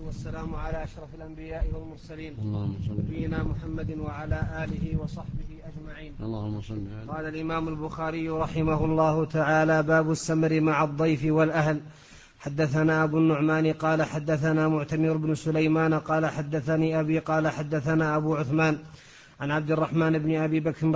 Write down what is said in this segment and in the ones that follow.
والسلام على أشرف الأنبياء والمرسلين نبينا محمد وعلى آله وصحبه أجمعين. اللهم صل على. قال الإمام البخاري رحمه الله تعالى: باب السمر مع الضيف والأهل. حدثنا أبو النعمان قال حدثنا معتمر بن سليمان قال حدثني أبي قال حدثنا أبو عثمان عن عبد الرحمن بن أبي بكر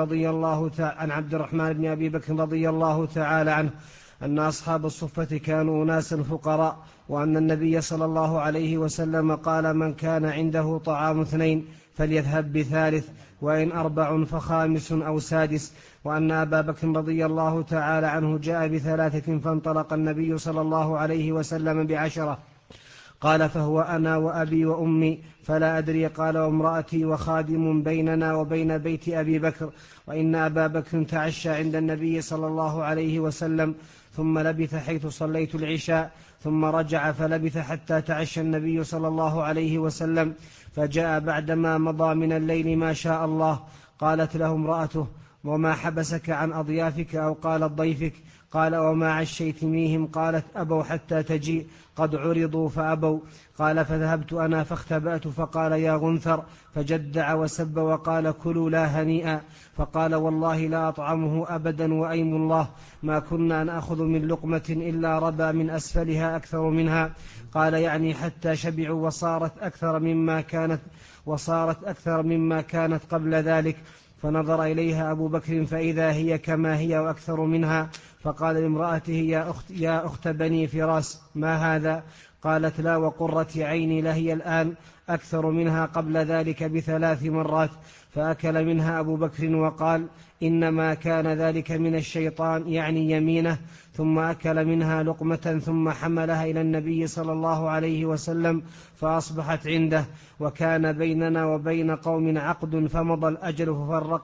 رضي الله تعالى عنه أن أصحاب الصفة كانوا أناسا فقراء، وأن النبي صلى الله عليه وسلم قال: من كان عنده طعام 2 فليذهب ب3، وإن 4 فخامس أو سادس. وأن أبا بكر رضي الله تعالى عنه جاء ب3 فانطلق النبي صلى الله عليه وسلم ب10. قال: فهو أنا وأبي وأمي فلا أدري. قال: وامرأتي وخادم بيننا وبين بيت أبي بكر. وإن أبا بكر تعشى عند النبي صلى الله عليه وسلم ثم لبث حيث صليت العشاء، ثم رجع فلبث حتى تعشى النبي صلى الله عليه وسلم، فجاء بعدما مضى من الليل ما شاء الله. قالت له امرأته: وما حبسك عن أضيافك؟ أو قالت ضيفك؟ قال: وما عشيتميهم؟ قالت: أبوا حتى تجيء، قد عرضوا فأبوا. قال: فذهبت أنا فاختبأت، فقال: يا غنثر، فجدع وسب وقال: كلوا لا هنيئا. فقال: والله لا أطعمه أبدا، وأيم الله ما كنا نأخذ من لقمة إلا ربى من أسفلها أكثر منها. قال: يعني حتى شبعوا، وصارت أكثر مما كانت قبل ذلك. فنظر إليها أبو بكر فإذا هي كما هي وأكثر منها. فقال لامرأته: يا أخت بني فراس، ما هذا؟ قالت: لا، وقرة عيني لهي الآن أكثر منها قبل ذلك ب3 مرات. فأكل منها أبو بكر وقال: إنما كان ذلك من الشيطان، يعني يمينه. ثم أكل منها لقمة ثم حملها إلى النبي صلى الله عليه وسلم فأصبحت عنده. وكان بيننا وبين قوم عقد فمضى الأجل،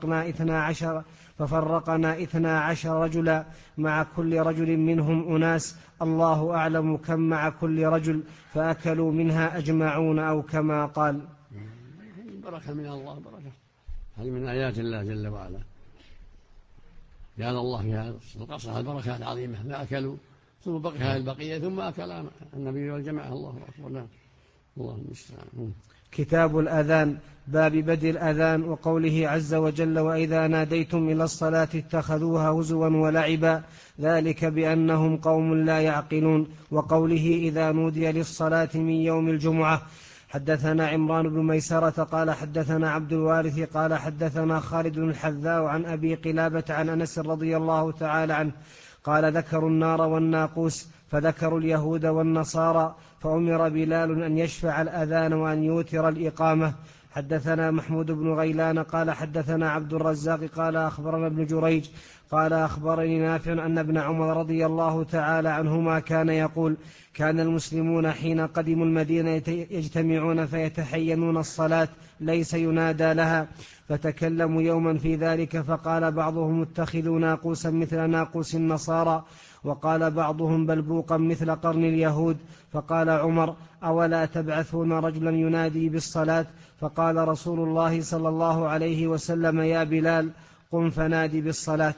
ففرقنا 12 رجلا، مع كل رجل منهم أناس، الله أعلم كم مع كل رجل، فأكلوا منها أجمعون، أو كما قال. بركة من الله، بركة هذه من آيات الله جل وعلا، جعل الله في هذا القصة البركات العظيمة. فأكلوا ثم بقي هذه البقية ثم أكل النبي والجماعة. الله أكبر. لا، الله المستعان. كتاب الأذان. باب بدء الأذان وقوله عز وجل: وإذا ناديتم إلى الصلاة اتخذوها هزوا ولعبا، ذلك بأنهم قوم لا يعقلون. وقوله: إذا نودي للصلاة من يوم الجمعة. حدثنا عمران بن ميسرة قال حدثنا عبد الوارث قال حدثنا خالد الحذاء عن أبي قلابة عن أنس رضي الله تعالى عنه قال: ذكروا النار والناقوس، فذكروا اليهود والنصارى، فأمر بلال أن يشفع الأذان وأن يوتر الإقامة. حدثنا محمود بن غيلان قال حدثنا عبد الرزاق قال أخبرنا ابن جريج قال أخبرني نافع أن ابن عمر رضي الله تعالى عنهما كان يقول: كان المسلمون حين قدموا المدينة يجتمعون فيتحينون الصلاة ليس ينادى لها، فتكلموا يوما في ذلك، فقال بعضهم: اتخذوا ناقوسا مثل ناقوس النصارى، وقال بعضهم: بلبوقا مثل قرن اليهود. فقال عمر: أولا تبعثون رجلا ينادي بالصلاة؟ فقال رسول الله صلى الله عليه وسلم: يا بلال، قم فنادي بالصلاة.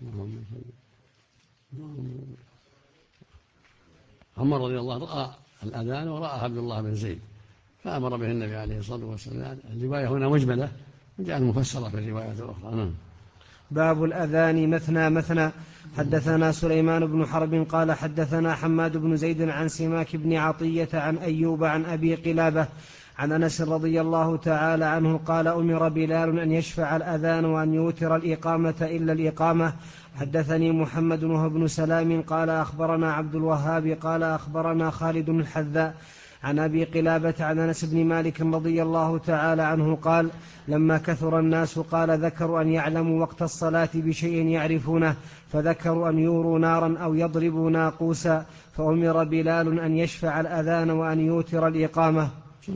عمر رضي الله عنه رأى الأذان ورأى عبد الله بن زيد فأمر به النبي عليه الصلاة والسلام. الرواية هنا مجملة وجاءت مفسرة في الروايات الأخرى. باب الأذان مثنى مثنى. حدثنا سليمان بن حرب قال حدثنا حماد بن زيد عن سماك بن عطية عن أيوب عن أبي قلابة عن أنس رضي الله تعالى عنه قال: أمر بلال أن يشفع الأذان وأن يوتر الإقامة إلا الإقامة. حدثني محمد وهو بن سلام قال أخبرنا عبد الوهاب قال أخبرنا خالد الحذاء عن أبي قلابة عن أنس بن مالك رضي الله تعالى عنه قال: لما كثر الناس قال: ذكروا أن يعلموا وقت الصلاة بشيء يعرفونه، فذكروا أن يوروا نارا أو يضربوا ناقوسا، فأمر بلال أن يشفع الأذان وأن يوتر الإقامة.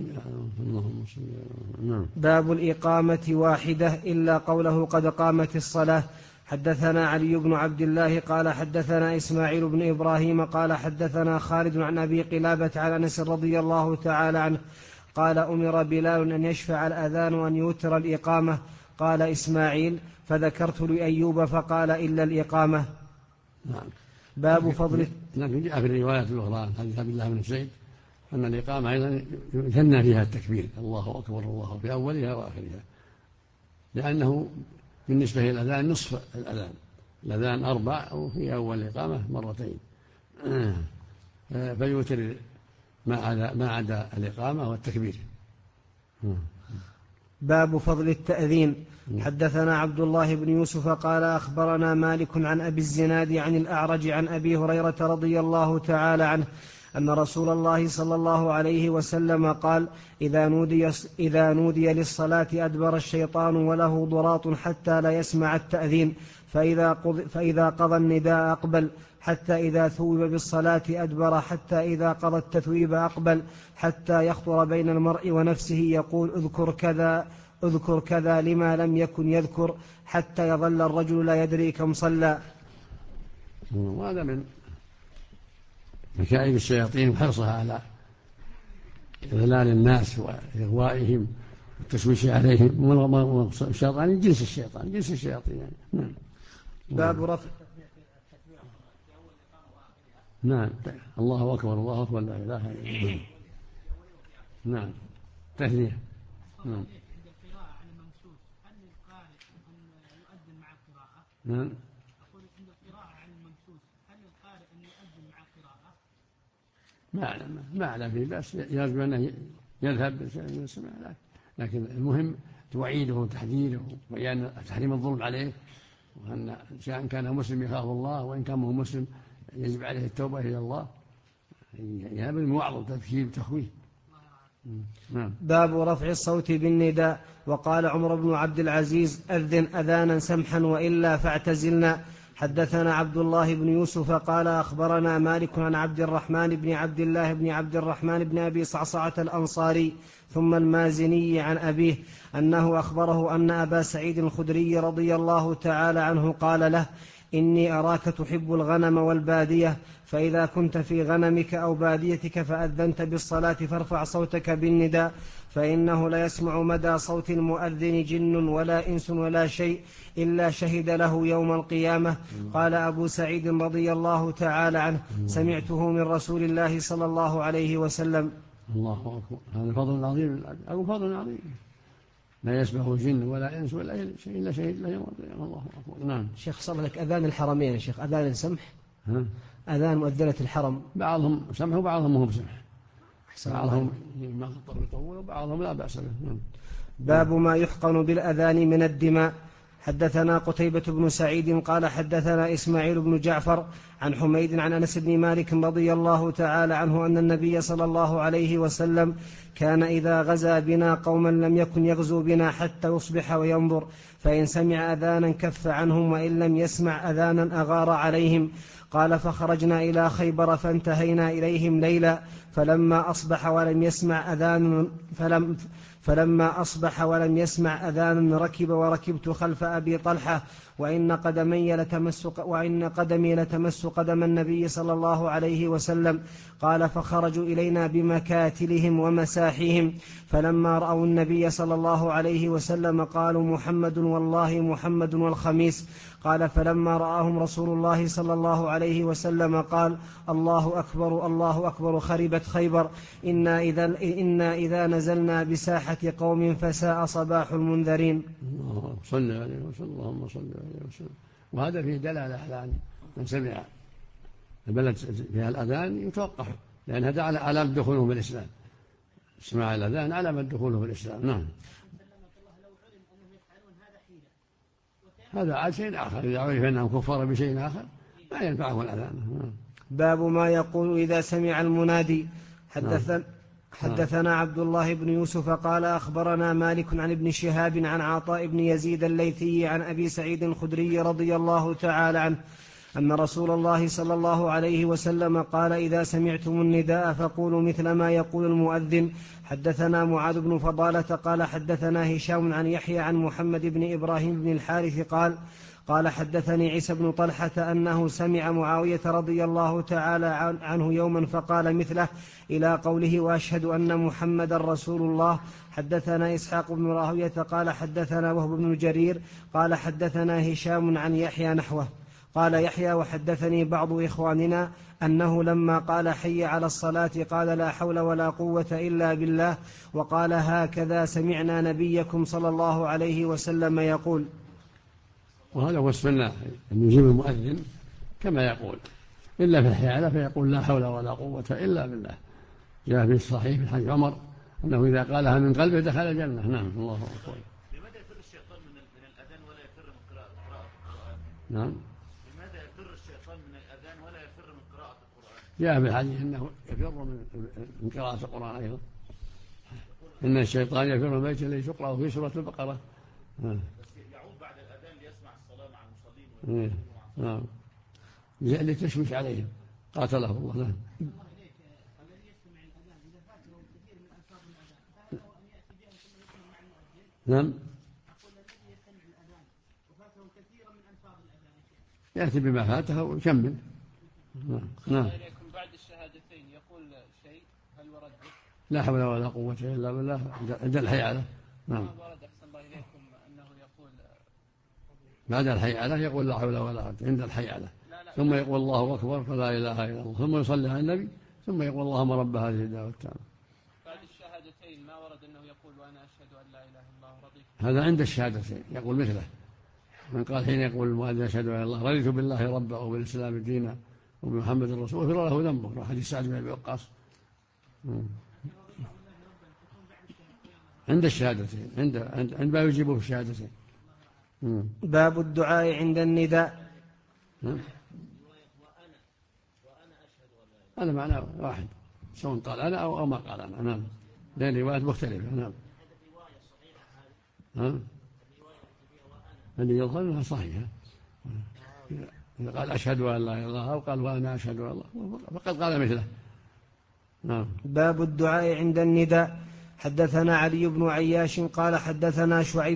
باب الإقامة واحدة إلا قوله: قد قامت الصلاة. حدثنا علي بن عبد الله قال حدثنا إسماعيل بن إبراهيم قال حدثنا خالد عن أبي قلابة عن أنس رضي الله تعالى عنه قال: أمر بلال أن يشفع الأذان وأن يوتر الإقامة. قال إسماعيل: فذكرت لأيوب فقال: إلا الإقامة. نعم. باب فضل. لكن جاء في الروايات الأخرى حديث عبد الله بن زيد أن الإقامة أيضا يثنى فيها التكبير الله أكبر الله في أولها وآخرها، لأنه بالنسبة للأذان نصف الأذان، الأذان 4 وفي أول الإقامة 2 فيوتر ما عدا الإقامة والتكبير. باب فضل التأذين. حدثنا عبد الله بن يوسف قال أخبرنا مالك عن أبي الزناد عن الأعرج عن أبي هريرة رضي الله تعالى عنه أن رسول الله صلى الله عليه وسلم قال إذا نودي للصلاة أدبر الشيطان وله ضراط حتى لا يسمع التأذين، فإذا قضى النداء أقبل، حتى إذا ثوب بالصلاة أدبر، حتى إذا قضى التثويب أقبل، حتى يخطر بين المرء ونفسه يقول اذكر كذا لما لم يكن يذكر، حتى يظل الرجل لا يدري كم صلى. وهذا من مكائد الشياطين وحرصها على إضلال الناس وإغوائهم والتشويش عليهم. الشيطان جنس الشياطين يعني. باب رفع نعم الله أكبر الله أكبر لا إله إلا الله. نعم تهنئة. نعم نعم أقول عند القراءة عن الممسوس هل القارئ أن يؤذن مع القراءة؟ ما أعلم فيه بس يرجو أنه يذهب يسمع، لكن المهم توعيده وتحذيره وبيان تحريم الظلم عليه، وأن إن كان مسلم يخاف الله، وإن كان هو مسلم يجب عليه التوبة إلى الله، يعني بالموعظة وتذكير وتخويف. باب رفع الصوت بالنداء. وقال عمر بن عبد العزيز أذن أذانا سمحا وإلا فاعتزلنا. حدثنا عبد الله بن يوسف قال أخبرنا مالك عن عبد الرحمن بن عبد الله بن عبد الرحمن بن أبي صعصعة الأنصاري ثم المازني عن أبيه أنه أخبره أن أبا سعيد الخدري رضي الله تعالى عنه قال له إني أراك تحب الغنم والبادية، فإذا كنت في غنمك أو باديتك فأذنت بالصلاة فارفع صوتك بالنداء، فإنه لا يسمع مدى صوت المؤذن جن ولا إنس ولا شيء إلا شهد له يوم القيامة. قال أبو سعيد رضي الله تعالى عنه سمعته من رسول الله صلى الله عليه وسلم. الله أكبر. هذا فضل عظيم أو فضل عظيم، لا يسمعه جن ولا إنس ولا شيء إلا شهد له يوم القيامة. الله أكبر. نعم شيخ صلى لك أذان الحرمين شيخ أذان سمح أذان مؤذنة الحرم بعضهم سمح وبعضهم هم سمح، بعضهم ما خطر يطول وبعضهم لا بأس به. باب ما يحقن بالأذان من الدماء. حدثنا قتيبة بن سعيد قال حدثنا إسماعيل بن جعفر عن حميد عن أنس بن مالك رضي الله تعالى عنه أن النبي صلى الله عليه وسلم كان إذا غزا بنا قوما لم يكن يغزو بنا حتى يصبح وينظر، فإن سمع أذانا كف عنهم، وإن لم يسمع أذانا أغار عليهم. قال فخرجنا إلى خيبر فانتهينا إليهم ليلا، فلما أصبح ولم يسمع أذان ركب وركبت خلف أبي طلحة، وإن قدمي لتمس قدم النبي صلى الله عليه وسلم. قال فخرجوا إلينا بمكاتلهم ومساحهم، فلما رأوا النبي صلى الله عليه وسلم قالوا محمد والله محمد والخميس. قال فلما رآهم رسول الله صلى الله عليه وسلم قال الله أكبر الله أكبر خربت خيبر، إنا إذا نزلنا بساحة قوم فساء صباح المنذرين. صلى عليه وسلم. اللهم صل عليه وسلم. وهذا فيه دلالة على أن من سمع البلد فيها الأذان يتوقف، لأن هذا علامة دخوله في الإسلام، اسماع الأذان علامة دخوله في الإسلام. نعم هذا عاد شيء آخر، إذا عرف أنهم كفار بشيء آخر ما ينفعه الأذان. باب ما يقول إذا سمع المنادي. حدثنا عبد الله بن يوسف قال أخبرنا مالك عن ابن شهاب عن عطاء بن يزيد الليثي عن أبي سعيد الخدري رضي الله تعالى عنه أن رسول الله صلى الله عليه وسلم قال إذا سمعتم النداء فقولوا مثل ما يقول المؤذن. حدثنا معاذ بن فضالة قال حدثنا هشام عن يحيى عن محمد بن إبراهيم بن الحارث قال حدثني عيسى بن طلحة أنه سمع معاوية رضي الله تعالى عنه يوما فقال مثله إلى قوله وأشهد أن محمد رسول الله. حدثنا إسحاق بن راهوية قال حدثنا وهب بن جرير قال حدثنا هشام عن يحيى نحوه. قال يحيى وحدثني بعض إخواننا أنه لما قال حي على الصلاة قال لا حول ولا قوة إلا بالله، وقال هكذا سمعنا نبيكم صلى الله عليه وسلم يقول. وهذا هو السنة أن يجيب المؤذن كما يقول، إلا في الحيالة فيقول لا حول ولا قوة إلا بالله. جاء في الصحيح في حديث عمر أنه إذا قالها من قلبه دخل الجنة. نعم. الله أكبر. لماذا يفر الشيطان من الأذان ولا يفر من قراءة القرآن؟ نعم. لماذا يفر الشيطان من الأذان ولا يفر من قراءة القرآن؟ جاء في الحديث أنه يفر من قراءة القرآن أيضا، إن الشيطان يفر من بيت الذي تقرأ في سورة البقرة. بس يعود بعد الأذان ليسمع الصلاة مع المصلين نعم، للتشويش عليهم قاتله الله. نعم. الذي يستمع الأذان إذا فاته كثير من ألفاظ الأذان فهل له أن يأتي بها ثم يكمل مع المؤذن؟ نعم. أقول الذي يستمع الأذان وفاته كثيرا من ألفاظ الأذان يأتي بما فاته ويكمل. نعم. إليكم بعد الشهادتين يقول شيء هل ورد؟ لا حول ولا قوة إلا بالله عند الحيالة. نعم. ورد أحسن الله إليكم أنه يقول بعد الحيالة يقول لا حول ولا قوة عند الحيالة، ثم يقول الله أكبر فلا إله إلا الله، ثم يصلي على النبي، ثم يقول اللهم رب هذه الدعوة التامة. بعد الشهادتين ما ورد أنه يقول وأنا أشهد أن لا إله إلا الله رضيت. هذا عند الشهادتين يقول مثله، من قال حين يقول المؤذن أشهد أن لا إله إلا الله رضيت بالله ربا وبالإسلام دينا وبمحمد رسول غفر له ذنبه. حديث سعد بن أبي وقاص. عند الشهادتين، عند ما يجيبه في الشهادتين. باب الدعاء عند النداء. أنا معناه واحد، سواء قال أنا أو ما قال أنا. نعم. لأن روايات مختلفة. نعم. اللي يظهر أنها صحيحة. إذا قال أشهد أن لا إله إلا الله أو قال وأنا أشهد أن الله فقد قال مثله. نعم. باب الدعاء عند النداء. حدثنا علي بن عياش قال حدثنا شعيب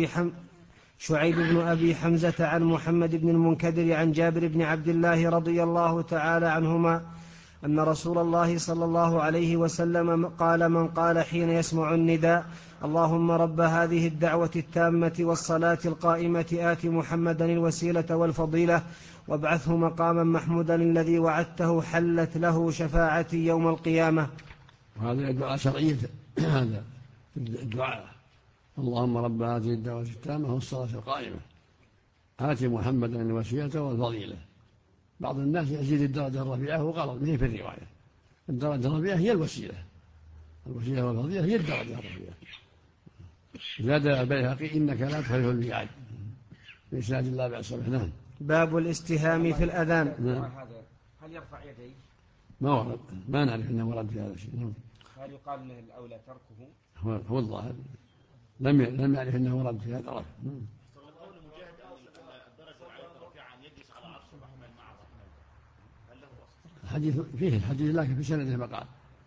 بن أبي حمزة عن محمد بن المنكدر عن جابر بن عبد الله رضي الله تعالى عنهما أن رسول الله صلى الله عليه وسلم قال من قال حين يسمع النداء اللهم رب هذه الدعوة التامة والصلاة القائمة آت محمدا الوسيلة والفضيلة وابعثه مقاما محمودا الذي وعدته حلت له شفاعتي يوم القيامة. وهذا دعاء شرعي. هذا الدعاء اللهم رب هذه الدعوة التامة والصلاة القائمة آت محمدا الوسيلة والفضيلة. بعض الناس يزيد الدرجة الرفيعة وغلط به في الرواية. الدرجة الرفيعة هي الوسيلة والفضيلة هي الدرجة الرفيعة. زاد البيهقي إنك لا تخلف الميعاد بإسناد الله بأس به. نعم. باب الاستهام في الأذان. نعم. هل يرفع يديه؟ ما ورد، ما نعرف أنه ورد في هذا الشيء. نعم. هل يقال أنه الأولى تركه؟ هو الظاهر لم يعرف أنه ورد في هذا الرفع. قول مجاهد الدرجة الرفيعة أن يجلس على عرش الرحمن مع الرحمن هل له أصل؟ الحديث فيه الحديث لكن في سنده مقال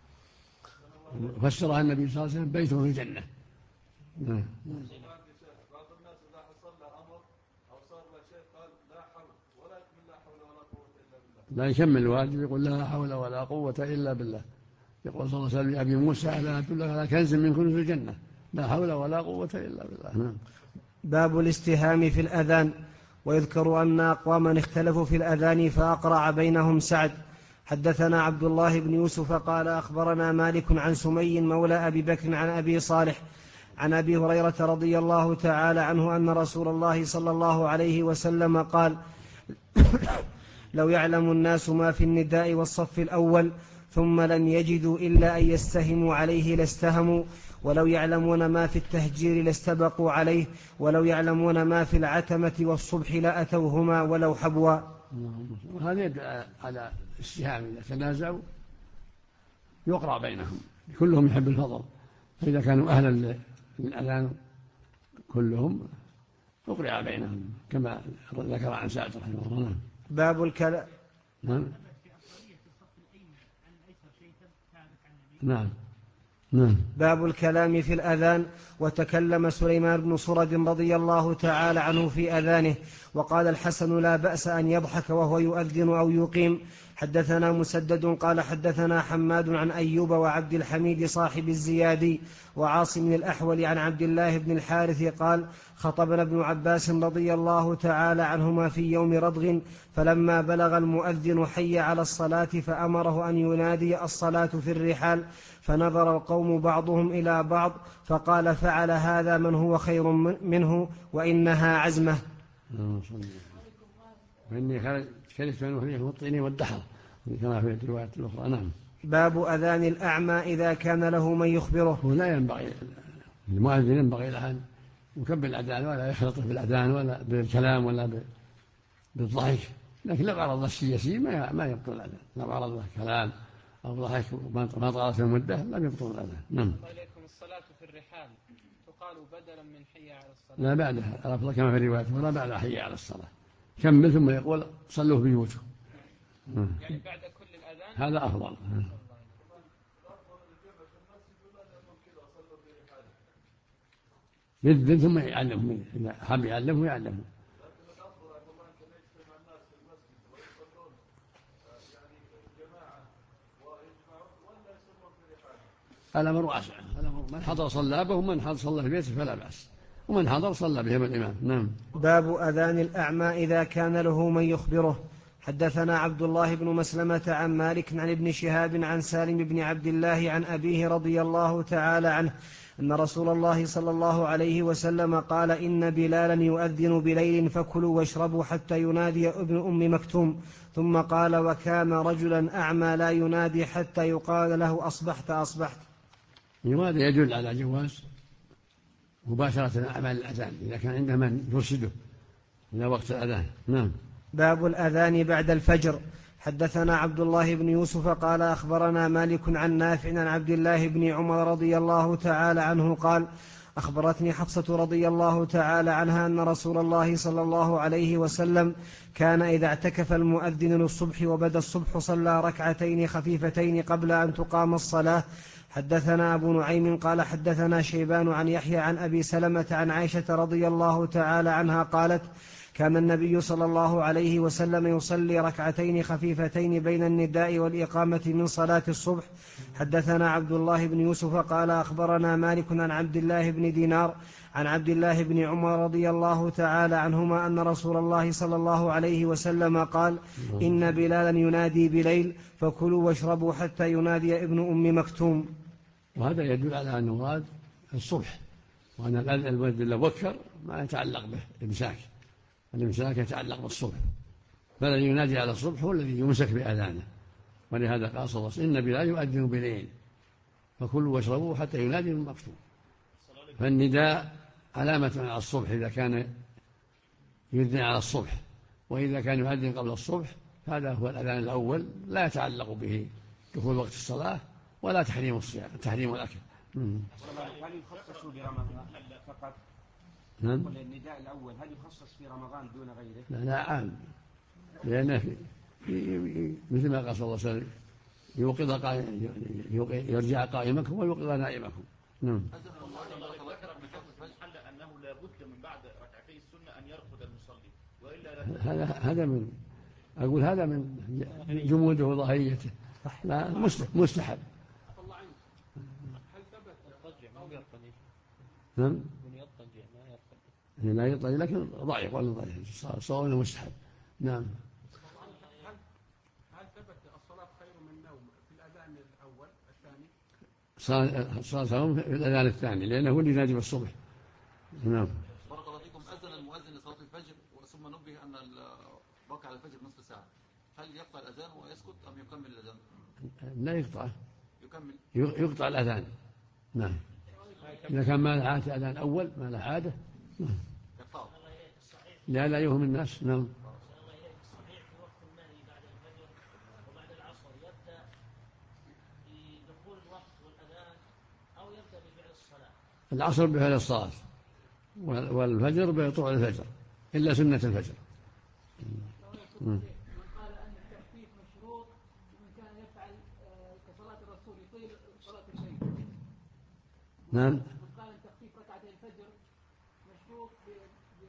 فسرها النبي صلى الله عليه وسلم بيته في الجنة. نعم. بعض الناس إذا حصل له أمر أو صار له شيء قال لا حول ولا يكمل لا حول ولا قوة إلا بالله. لا يكمل الواجب يقول لا حول ولا قوة إلا بالله. يقول صلى الله عليه وسلم لأبي موسى ألا أدلك على كنز من كنوز الجنة لا حول ولا قوة إلا بالله. نعم. باب الاستهام في الأذان. ويذكر أن أقواما اختلفوا في الأذان فأقرع بينهم سعد. حدثنا عبد الله بن يوسف قال أخبرنا مالك عن سمي مولى أبي بكر عن أبي صالح عن أبي هريرة رضي الله تعالى عنه أن رسول الله صلى الله عليه وسلم قال لو يعلم الناس ما في النداء والصف الأول ثم لم يجدوا إلا أن يستهموا عليه لاستهموا ولو يعلمون ما في التهجير لاستبقوا عليه ولو يعلمون ما في العتمة والصبح لأتوهما ولو حبوا. وهذا يدعى على السهام إذا تنازعوا يقرع بينهم كلهم يحب الفضل، فإذا كانوا أهلا للأذان كلهم أقرع بينهم كما ذكر عن سعد رحمه الله. باب الكلام. نعم. نعم. نعم. باب الكلام في الأذان. وتكلم سليمان بن صرد رضي الله تعالى عنه في أذانه وقال الحسن لا بأس أن يضحك وهو يؤذن أو يقيم. حدثنا مسدد قال حدثنا حماد عن أيوب وعبد الحميد صاحب الزيادي وعاصم الأحول عن عبد الله بن الحارث قال خطبنا ابن عباس رضي الله تعالى عنهما في يوم ردغ فلما بلغ المؤذن حي على الصلاة فأمره أن ينادي الصلاة في الرحال فنظر القوم بعضهم إلى بعض فقال فعل هذا من هو خير منه وإنها عزمة. وإني كرهت أن أهليه الطين والدحر كما في الرواية الأخرى. نعم. باب أذان الأعمى إذا كان له من يخبره. ولا ينبغي المؤذن ينبغي له أن يكبر الأذان ولا يخلط بالأذان ولا بالكلام ولا بالضحك، لكن لو عرض السياسي ما يبطل الأذان، لو عرض له كلام أو ضحك ما طالت المدة لم يبطل الأذان. نعم. وعليكم الصلاة في الرحال تقال بدلا من حي على الصلاة. لا بعدها ألفظ كما في الرواية ولا بعد حي على الصلاة، كمل ثم يقول صلوا في بيوتكم. يعني بعد كل الأذان هذا أفضل. يذن ثم يعلمهم إذا حب يعلمه يعلمه. الأمر واسع، من حضر صلى به ومن حضر صلى في بيته فلا بأس، ومن حضر صلى بهم الإمام. نعم. باب أذان الأعمى إذا كان له من يخبره. حدثنا عبد الله بن مسلمة عن مالك عن ابن شهاب عن سالم بن عبد الله عن أبيه رضي الله تعالى عنه أن رسول الله صلى الله عليه وسلم قال إن بلالا يؤذن بليل فكلوا واشربوا حتى ينادي ابن أم مكتوم. ثم قال وكان رجلا أعمى لا ينادي حتى يقال له أصبحت أصبحت. وهذا يدل على جواز مباشرة أعمال الأذان إذا كان عنده من يرشده إلى وقت الأذان. نعم. باب الأذان بعد الفجر. حدثنا عبد الله بن يوسف قال أخبرنا مالك عن نافع عن عبد الله بن عمر رضي الله تعالى عنه قال أخبرتني حفصة رضي الله تعالى عنها أن رسول الله صلى الله عليه وسلم كان إذا اعتكف المؤذن للصبح وبدا الصبح صلى ركعتين خفيفتين قبل أن تقام الصلاة. حدثنا أبو نعيم قال حدثنا شيبان عن يحيى عن أبي سلمة عن عائشة رضي الله تعالى عنها قالت كان النبي صلى الله عليه وسلم يصلي ركعتين خفيفتين بين النداء والإقامة من صلاة الصبح. حدثنا عبد الله بن يوسف قال أخبرنا مالك عن عبد الله بن دينار عن عبد الله بن عمر رضي الله تعالى عنهما أن رسول الله صلى الله عليه وسلم قال إن بلالا ينادي بليل فكلوا واشربوا حتى ينادي ابن أم مكتوم. وهذا يدل على أن المراد الصبح، وأن المؤذن لو بكر ما يتعلق به الإمساك يتعلق بالصبح، بل الذي ينادي على الصبح هو الذي يمسك بأذانه. ولهذا قال صلى الله عليه وسلم إن بلال يؤذن بليل فكلوا واشربوا حتى ينادي ابن مكتوم. فالنداء علامة على الصبح إذا كان يؤذن على الصبح، وإذا كان يؤذن قبل الصبح هذا هو الأذان الأول، لا يتعلق به دخول وقت الصلاة ولا تحريم الصيام تحريم الأكل. هل يخصص برمضان فقط؟ نعم. النداء الأول هل يخصص في رمضان دون غيره؟ لا عام، لأنه مثل ما قال صلى الله عليه وسلم يرجع قائمكم ويوقظ نائمكم. نعم. أنه لا بد من بعد ركعتي السنة أن يرقد المصلي وإلا هذا من جموده وظهريته. لا مستحب. هل ثبت الضجع ما يرقد؟ نعم. من يضطجع ما يرقد. لا يضطجع لكن ضعيف ولا ضعيف صار مستحب. نعم. هل ثبت الصلاة خير من النوم في الأذان الأول الثاني؟ صار في الأذان الثاني لأنه هو اللي ينادي بالصبح. نعم. بارك الله فيكم. أذن المؤذن لصلاة الفجر ثم نبه أن الوقع على الفجر نصف ساعة، هل يقطع الأذان ويسكت أم يكمل الأذان؟ لا يقطع، يكمل. يقطع الأذان. نعم. إذا كان ما له عادة أذان أول ما له عادة يقطع. لا يوهم الناس. نعم. الصحيح في وقت النهي بعد الفجر وبعد العصر يبدأ بدخول الوقت والأذان أو يبدأ بفعل الصلاة؟ العصر بفعل الصلاة والفجر بطلوع الفجر إلا سنة الفجر. من قال أن التخفيف مشروط ومن كان يفعل كصلاة الرسول يطيل صلاة الليل. نعم. من قال أن تخفيف ركعتي الفجر مشروط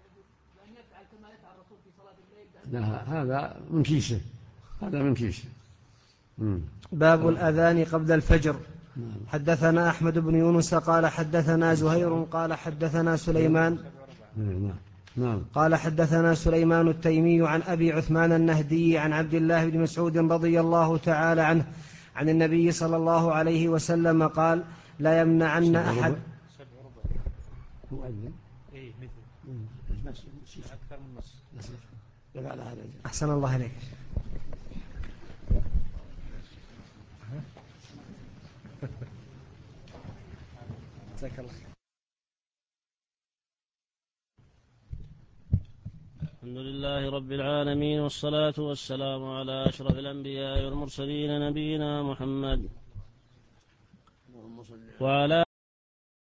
بأن يفعل كما يفعل الرسول في صلاة الليل. لا هذا من كيسه. باب الأذان قبل الفجر. حدثنا أحمد بن يونس قال حدثنا زهير قال حدثنا سليمان قال حدثنا سليمان التيمي عن أبي عثمان النهدي عن عبد الله بن مسعود رضي الله تعالى عنه عن النبي صلى الله عليه وسلم قال لا يمنعن أحد أحسن الله عليك. جزاك الله. الحمد لله رب العالمين والصلاة والسلام على أشرف الأنبياء والمرسلين نبينا محمد وعلى